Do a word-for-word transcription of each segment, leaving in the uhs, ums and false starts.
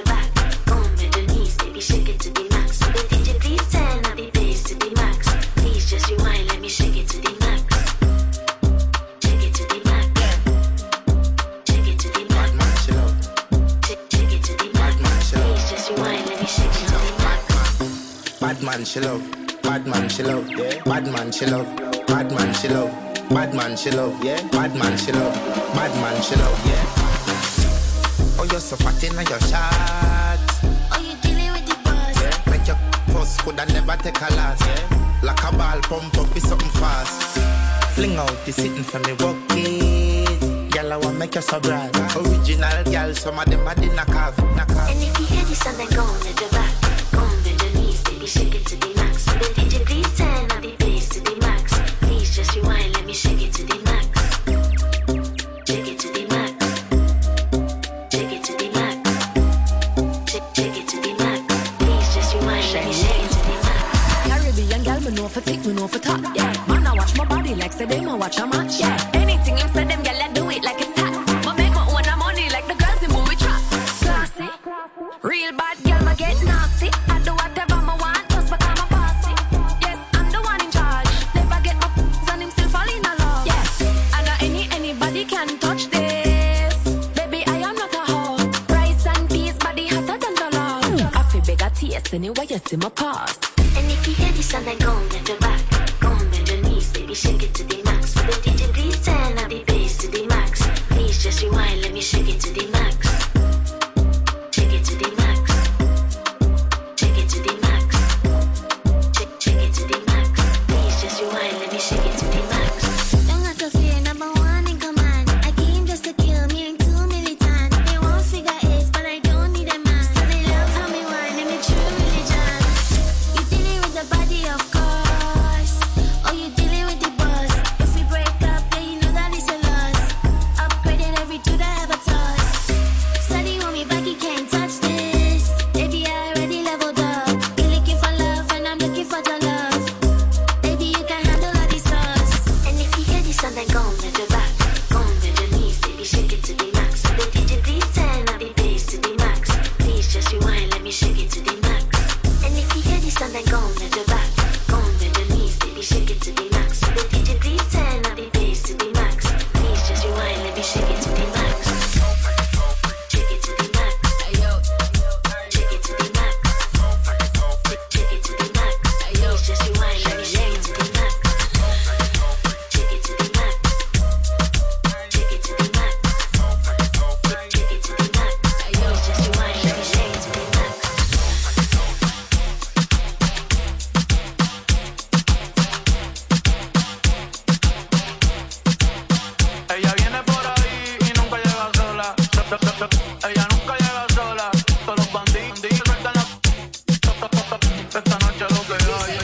back. Go on with your knees, baby, shake it to the max. So the D J please turn up the bass to the max. Please just rewind, let me shake it to the max. Shake it to the max. Shake it to the max. Bad man, she love. Shake it to the max. Bad man, she love. Please just rewind, let me shake it to the max. Bad man, she love. Bad man, she love. Yeah. Bad man, she love. Bad man, she love. Bad man, she love. Yeah. Bad man, she love. Bad man, she love. Yeah. Oh, you're so fat in your shot. Oh, you dealing with the boss. Yeah. Make your first coulda never take a last. Yeah. Like a ball pump up, it's something fast. Fling out the sitting for me walk it. Girl, I want make you so bright. Original girl, some of them are the knock off, knock off. And if you hear this and then go on with your back. Go on with your knees, baby, shake it to the max. So the D J please turn up the bass to the max. Please just rewind, let me shake it to the max. Shake it to the max. Shake it to the max. Shake, shake it to the max. Please just rewind, let me shake it to the max. Caribbean girl, me know for tick, me know for top, yeah. Man, I watch my body like say them, I watch a match, yeah. Anything you say them, girl, I do it like it's hot. But make my own money like the girls in movie trap. Classy, real bad girl, ma get nasty. I do whatever I want, just become a bossy. Yes, I'm the one in charge. Never get my p***s and him still fall in love. Yes, I know any anybody can touch this. Baby, I am not a hoe. Rice and peas, body hotter than the love. I feel big a taste anyway, you see my pass. And if you hear this and then go on with your back. Go on with your knees, baby, shake it to the max. For the D J please turn up the bass to the max. Please just rewind, let me shake it to the max. Shake it to the max. Shake it to the max. Shake, shake it to the max. Please just rewind, let me shake it to the max. Don't have to fear, number one in command. I came just to kill me, ain't too militant. They won't figure it, but I don't need a man. So they love how me whine and me true religion. You dealing with the body, of course. Oh, you dealing with the boss. If we break up, then you know that it's a loss. Upgrading every two that I have a toss. Study on me back, you can't touch this. Baby, I already leveled up. You're looking for love, and I'm looking for the love. Baby, you can handle all these thoughts. And if you hear this and then go on with your back. Go on with your knees, baby, shake it to the max. So the D J please turn up the bass to the max. Please just rewind, let me shake it to the max. And if you hear this and then go on with your back. Go on with your knees, baby, shake it to the max. So the D J please turn up the bass to the max. Please just rewind, let me shake it to the max. Shake it to the max. Shake it to the max. Shake it to the max. Please just rewind, let me shake it to the max. Shake it to the max. Shake it to the max. Shake it to the max. Please just rewind, let me shake it to the max. Ella viene por ahí y nunca llega sola. Ella nunca llega sola. Todos los bandidos sueltan la. Esta noche lo que hay.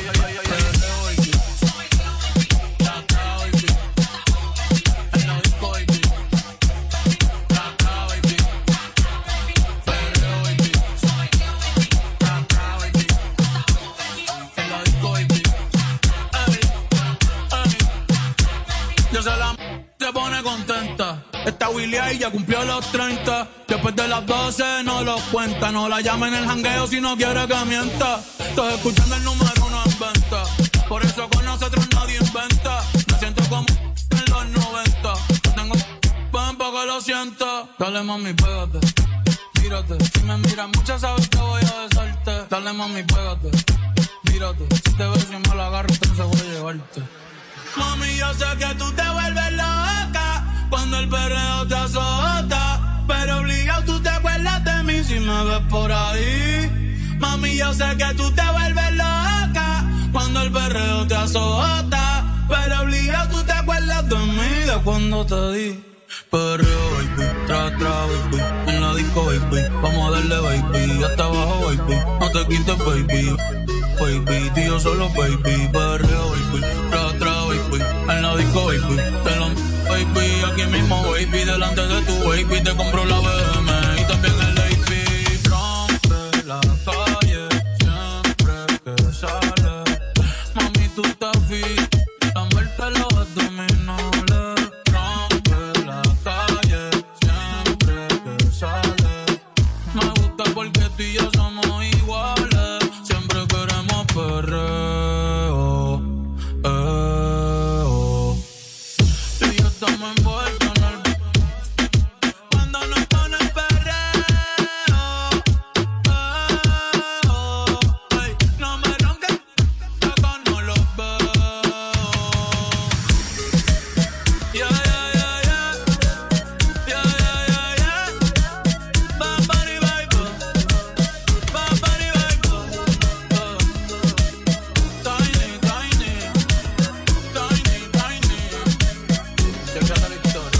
Yo se la se pone contenta. Esta Willy ya cumplió los treinta. Después de las doce no lo cuenta. No la llama en el jangueo si no quiere que mienta. Estoy escuchando el número uno en venta. Por eso con nosotros nadie inventa. Me siento como en los noventa. Tengo pan para que lo sienta. Dale mami, pégate, tírate. Si me miras mucho sabes que voy a besarte. Dale mami, pégate, tírate. Si te ves y me la agarro entonces voy a llevarte. Mami, yo sé que tú te vuelves loca cuando el perreo te azota, pero obligado tú te acuerdas de mí si me ves por ahí. Mami, yo sé que tú te vuelves loca cuando el perreo te azota, pero obligado tú te acuerdas de mí de cuando te di. Perreo, baby, tra, tra, baby, en la disco, baby, vamos a darle, baby, hasta abajo, baby, no te quites, baby. Baby, tío solo baby, perreo, baby, tra, tra, baby, en la disco, baby, te lo baby, aquí mismo, baby, delante de tu baby, te compro la B M y también el A P, rompe la calle, siempre que sale, mami, tú estás fit, la muerte los abdominales, rompe la calle, siempre que sale, me gusta porque tú y yo somos iguales. Siempre queremos perreo, eh, oh. Tú y yo estamos envueltos en el... Cuando nos ponen perreo, eh, oh. Ay, no me ronques, acá no los veo. Yeah, yeah, yeah, yeah. Yeah, yeah, yeah, yeah. Bad Bunny vibe. Bad Bunny vibe. Uh. Tiny, tiny. Tiny, tiny. Checa la victoria.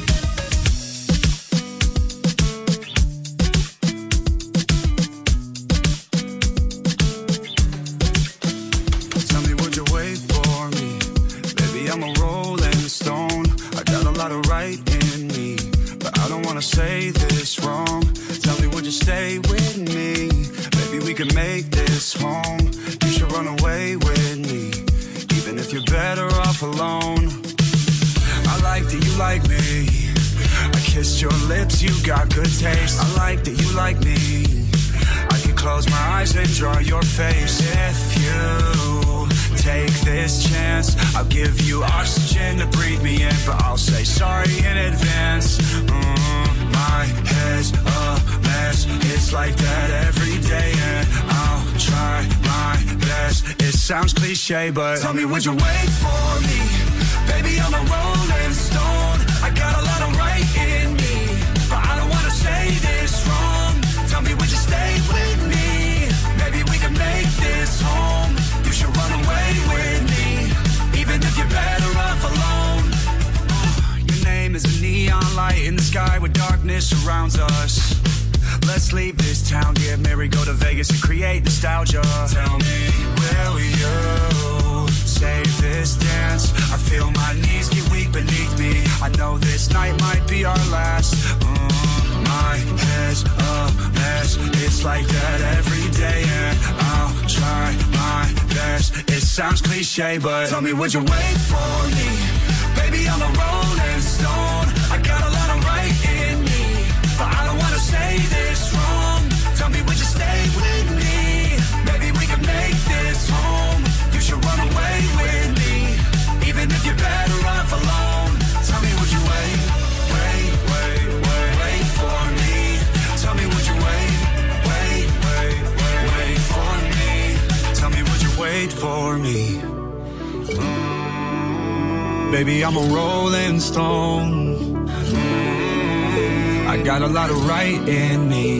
Tell me, would you wait for me? Baby, I'm a rolling stone. I got a lot of right in me, but I don't wanna say this wrong. Tell me, would you stay with me? Maybe we can make this home. You should run away with me, even if you're better off alone. I like that you like me. I kissed your lips, you got good taste. I like that you like me. I can close my eyes and draw your face. If you take this chance, I'll give you oxygen to breathe me in, but I'll say sorry in advance. Mm, my head's a mess. It's like that every day, and I'll try my best. It sounds cliche, but tell me, would you wait for me? Baby, I'm a rolling stone. I got a lot of right in me, but I don't wanna say this wrong. Tell me, would you stay with me? Maybe we can make this home. You should run away with me, even if you're better off alone. Your name is a neon light in the sky where darkness surrounds us. Let's leave this town, get married, go to Vegas and create nostalgia. Tell me, will you save this dance? I feel my knees get weak beneath me. I know this night might be our last. Mm, my head's a mess. It's like that every day, and I'll try my best. It sounds cliche, but tell me, would you wait for me? Baby, I'm a rolling stone. I got a lot of right in me, but I don't wanna say this wrong. Tell me, would you stay with me? Maybe we can make this home. You should run away with me, even if you're better off alone. Tell me, would you wait, wait, wait, wait, wait for me? Tell me, would you wait, wait, wait, wait, wait for me? Tell me, would you wait for me? Mm, baby, I'm a rolling stone. Mm, I got a lot of right in me,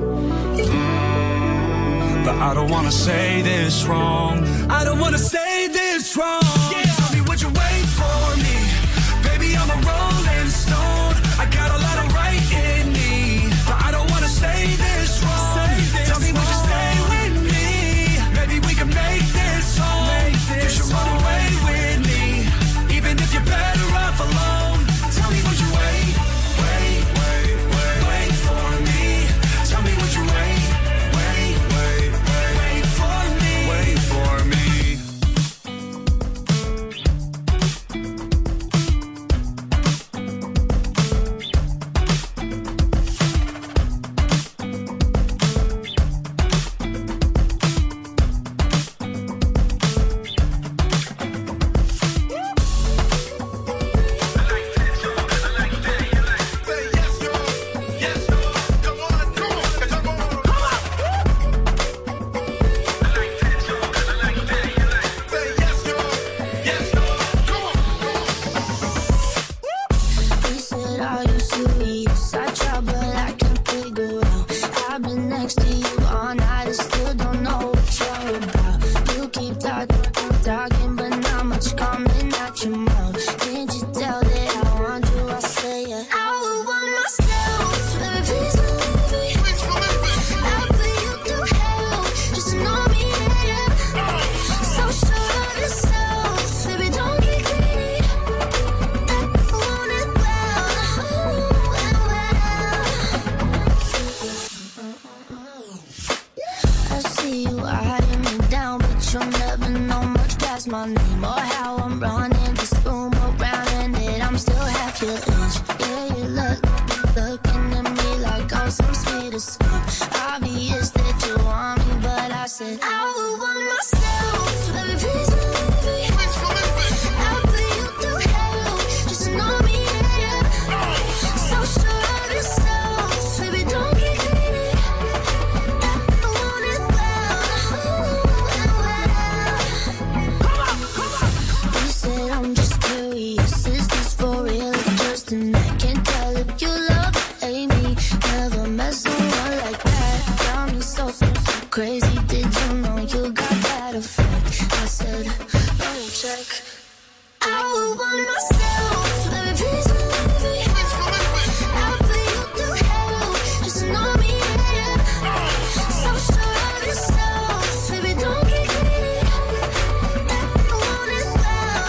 mm, but I don't wanna say this wrong. I don't wanna say this wrong. Yeah. Tell me, would you wait for me? Baby, I'm a rolling stone. I got a lot of right in me, but I don't wanna say this wrong. Say this Tell me, would you stay with me? Maybe we can make this home. You should run away with me, even if you're better off alone. Tell me, would you wait, wait, wait, wait, wait for me? Tell me, would you wait, wait, wait, wait, wait for me? Wait for me. He said, are you serious? I try, but I can't figure out. I've been next to you all night and still don't know what you're about. You keep talking, talking, but not much coming out your mouth. Can't you tell that I want you? I say it. I would want myself, baby, please believe me. I'll put you through hell, just know me, yeah. So sure of yourself, baby, don't get greedy. I want it well, well, well. I see you eyeing me down, but you'll never know much past my name or how I'm running this room around, and that I'm still half your age. Yeah, you look, looking at me like I'm some sweet escape. I've obvious that you want me, but I said I would want myself. Baby, please believe me. I'll put you through hell. Just know me, yeah, yeah. So sure of yourself. Baby, don't get greedy. I want it well, well. You said I'm just curious. Is this for real? Just an I can't tell if you love or hate me. Never met someone like that. Got me so, so, so crazy. Did you know you got that effect? I said, let me check. I would want myself. Baby, please believe me. I'll put you through hell. Just know me, yeah, yeah. So sure of yourself. Baby, don't get greedy. I want it well,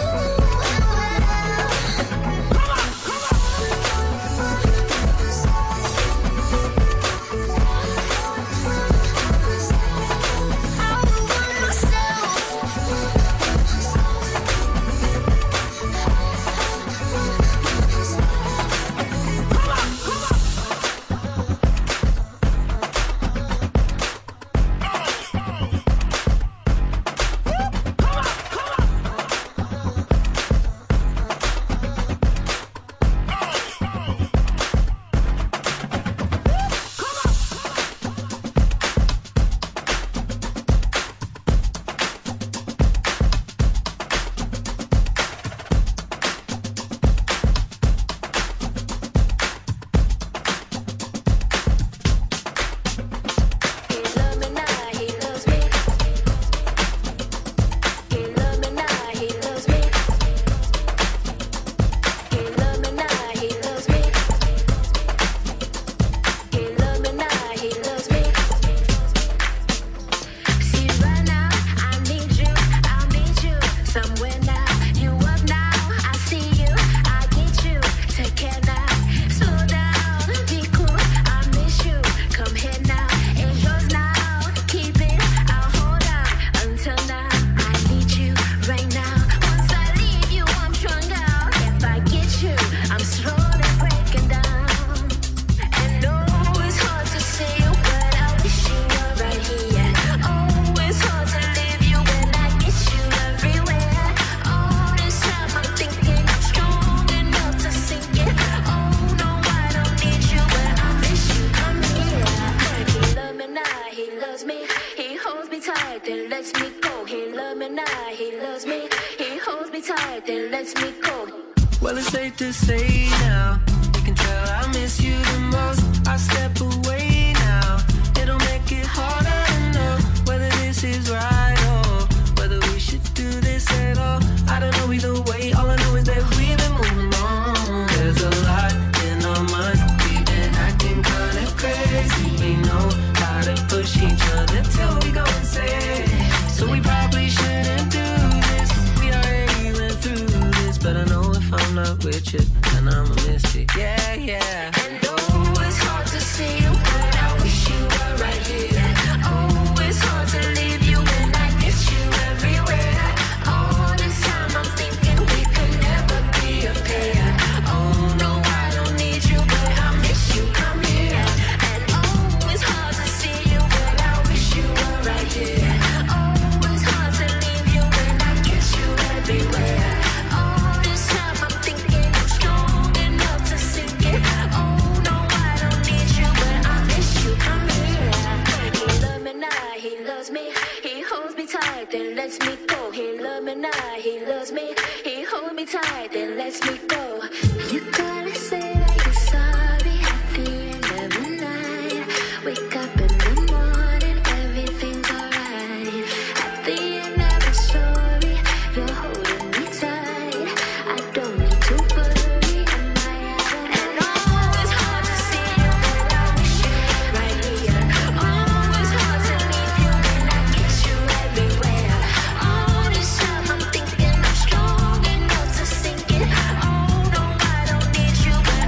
Well, it's safe to say now, you can tell I miss you the most. I step away now, it'll make it harder to know whether this is right or whether we should do this at all. I don't know either way, all I know is that we've been moving on. There's a lot in our minds, we've been acting kinda crazy. We know how to push each other till we go insane. So we probably shouldn't do this, we already went through this. But I know if I'm not with you, then I'ma miss you, yeah, yeah. And oh, it's hard to see you, but I wish you were right here. Oh, it's hard to leave you when I miss you everywhere. All this time I'm thinking we could never be a pair. Oh no, I don't need you, but I miss you, come here. And oh, it's hard to see you, but I wish you were right here. Oh, it's hard to leave you when I kiss you everywhere. All this time I'm thinking I'm strong enough to sink it. Oh no, I don't need you, but I miss you, come here. He loves me now, he loves me. He holds me tight, then lets me go. He loves me now, he loves me. He holds me tight, then lets me go. You gotta say that you're sorry at the end of the night. Wake up in the morning, everything's alright. At the end of the story, you're holding me tight. I don't need to worry, am I out? And oh, it's hard to see you, but I wish you were right here. Oh, it's hard to leave you when I kiss you everywhere. All this time I'm thinking I'm strong enough to sink it. Oh no, I don't need you, but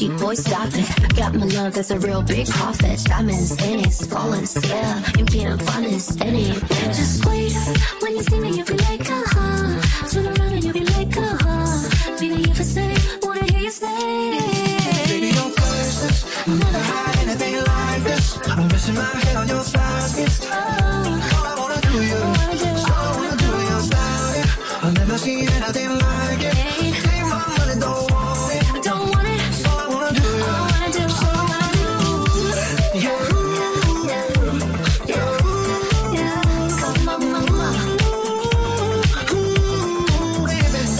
cheap boy, stop it. Got my love, that's a real big profit. Diamonds, pennies, flawless, yeah. You can't find this any. Yeah. Just wait, when you see me, you'll be like, uh-huh. Turn around and you'll be like, uh-huh. Baby, if I say, wanna hear you say. Baby, you're first. I've never had anything like this. I'm missing my head on your thighs. It's Oh, all I wanna do you. I wanna do, All I wanna do your style, yeah. I've never seen anything like it. Hey. Take my money, don't want it. I don't want it. All I wanna do, All I wanna do, all I wanna do. yeah. Yeah, yeah, yeah. Come on, mama. Ooh, baby,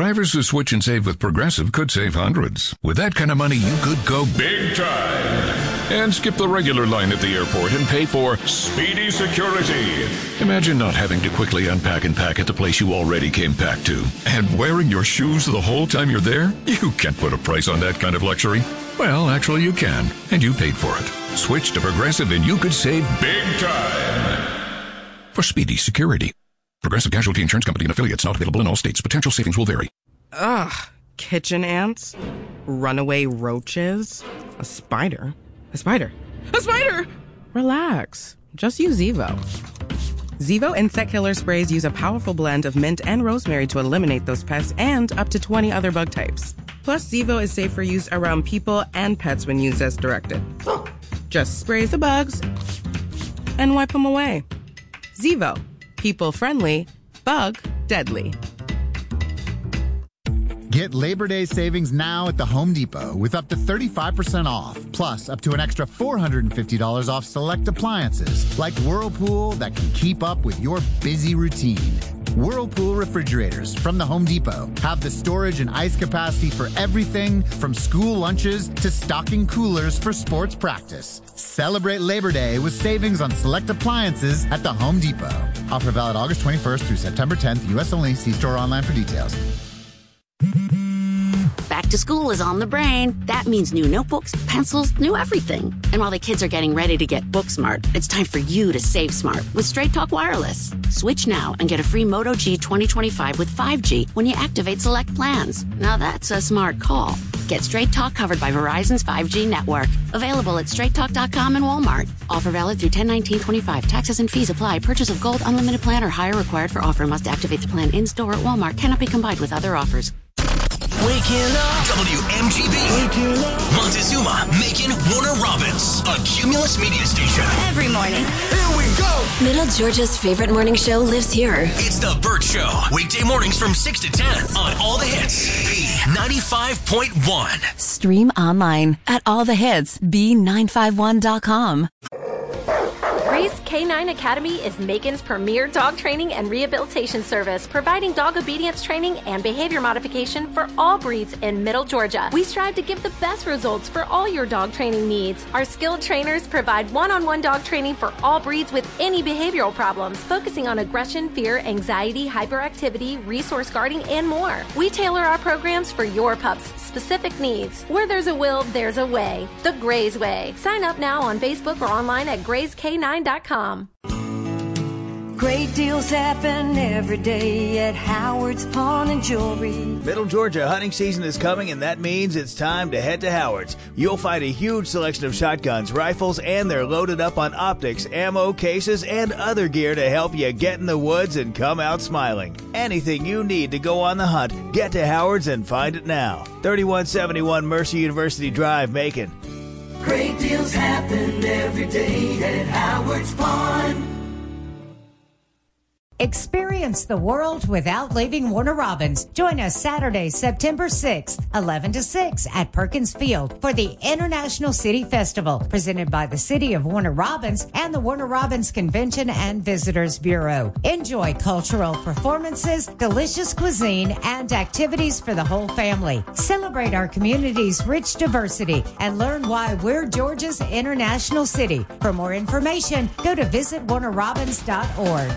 Drivers who switch and save with Progressive could save hundreds. With that kind of money, you could go big time and skip the regular line at the airport and pay for speedy security. Imagine not having to quickly unpack and pack at the place you already came packed to. And wearing your shoes the whole time you're there? You can't put a price on that kind of luxury. Well, actually you can, and you paid for it. Switch to Progressive and you could save big time for speedy security. Progressive Casualty Insurance Company and affiliates, not available in all states. Potential savings will vary. Ugh. Kitchen ants? Runaway roaches? A spider? A spider? A spider! Relax. Just use Zevo. Zevo insect killer sprays use a powerful blend of mint and rosemary to eliminate those pests and up to twenty other bug types. Plus, Zevo is safe for use around people and pets when used as directed. Just spray the bugs and wipe them away. Zevo. People friendly, bug deadly. Get Labor Day savings now at the Home Depot with up to thirty-five percent off, plus up to an extra four hundred fifty dollars off select appliances like Whirlpool that can keep up with your busy routine. Whirlpool refrigerators from the Home Depot have the storage and ice capacity for everything from school lunches to stocking coolers for sports practice. Celebrate Labor Day with savings on select appliances at the Home Depot. Offer valid August twenty-first through September tenth, U S only. See store online for details. Back to school is on the brain. That means new notebooks, pencils, new everything. And while the kids are getting ready to get book smart, it's time for you to save smart with Straight Talk Wireless. Switch now and get a free Moto G twenty twenty-five with five G when you activate select plans. Now that's a smart call. Get Straight Talk covered by Verizon's five G network. Available at straight talk dot com and Walmart. Offer valid through ten nineteen twenty-five. Taxes and fees apply. Purchase of Gold Unlimited plan or higher required for offer. Must activate the plan in-store at Walmart. Cannot be combined with other offers. Waking up. W M G B. Waking up. Montezuma, Macon, Warner Robins. A Cumulus media station. Every morning. Here we go. Middle Georgia's favorite morning show lives here. It's The Burt Show. Weekday mornings from six to ten on All the Hits. B ninety-five point one. Stream online at all the hits b nine five one dot com. Grace K nine Academy is Macon's premier dog training and rehabilitation service, providing dog obedience training and behavior modification for all breeds in Middle Georgia. We strive to give the best results for all your dog training needs. Our skilled trainers provide one-on-one dog training for all breeds with any behavioral problems, focusing on aggression, fear, anxiety, hyperactivity, resource guarding, and more. We tailor our programs for your pup's specific needs. Where there's a will, there's a way. The Grays Way. Sign up now on Facebook or online at grays k nine dot com. Great deals happen every day at Howard's Pawn and Jewelry. Middle Georgia hunting season is coming, and that means it's time to head to Howard's. You'll find a huge selection of shotguns, rifles, and they're loaded up on optics, ammo, cases, and other gear to help you get in the woods and come out smiling. Anything you need to go on the hunt, get to Howard's and find it now. thirty-one seventy-one Mercer University Drive, Macon. Great deals happen every day at Howard's Pawn. Experience the world without leaving Warner Robins. Join us Saturday, September sixth, eleven to six at Perkins Field for the International City Festival, presented by the City of Warner Robins and the Warner Robins Convention and Visitors Bureau. Enjoy cultural performances, delicious cuisine, and activities for the whole family. Celebrate our community's rich diversity and learn why we're Georgia's international city. For more information, go to visit warner robins dot org.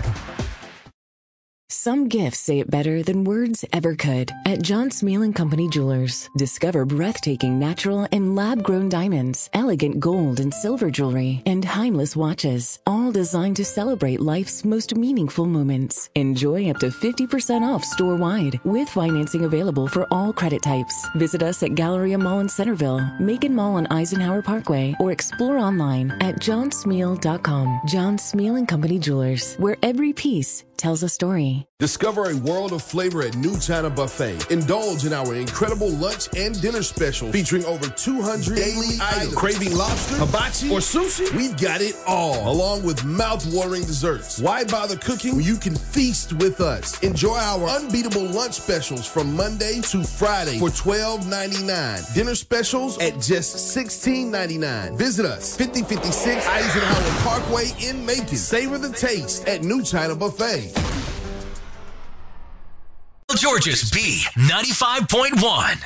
Some gifts say it better than words ever could. At John Smeal and Company Jewelers, discover breathtaking natural and lab-grown diamonds, elegant gold and silver jewelry, and timeless watches, all designed to celebrate life's most meaningful moments. Enjoy up to fifty percent off store-wide, with financing available for all credit types. Visit us at Galleria Mall in Centerville, Macon Mall on Eisenhower Parkway, or explore online at john smeal dot com. John Smeal and Company Jewelers, where every piece tells a story. Discover a world of flavor at New China Buffet. Indulge in our incredible lunch and dinner special featuring over two hundred daily items. Craving lobster, hibachi, or sushi? We've got it all, along with mouth-watering desserts. Why bother cooking when you can feast with us? Enjoy our unbeatable lunch specials from Monday to Friday for twelve ninety-nine. Dinner specials at just sixteen ninety-nine. Visit us, fifty fifty-six Eisenhower Parkway in Macon. Savor the taste at New China Buffet. Georgia's B ninety-five point one.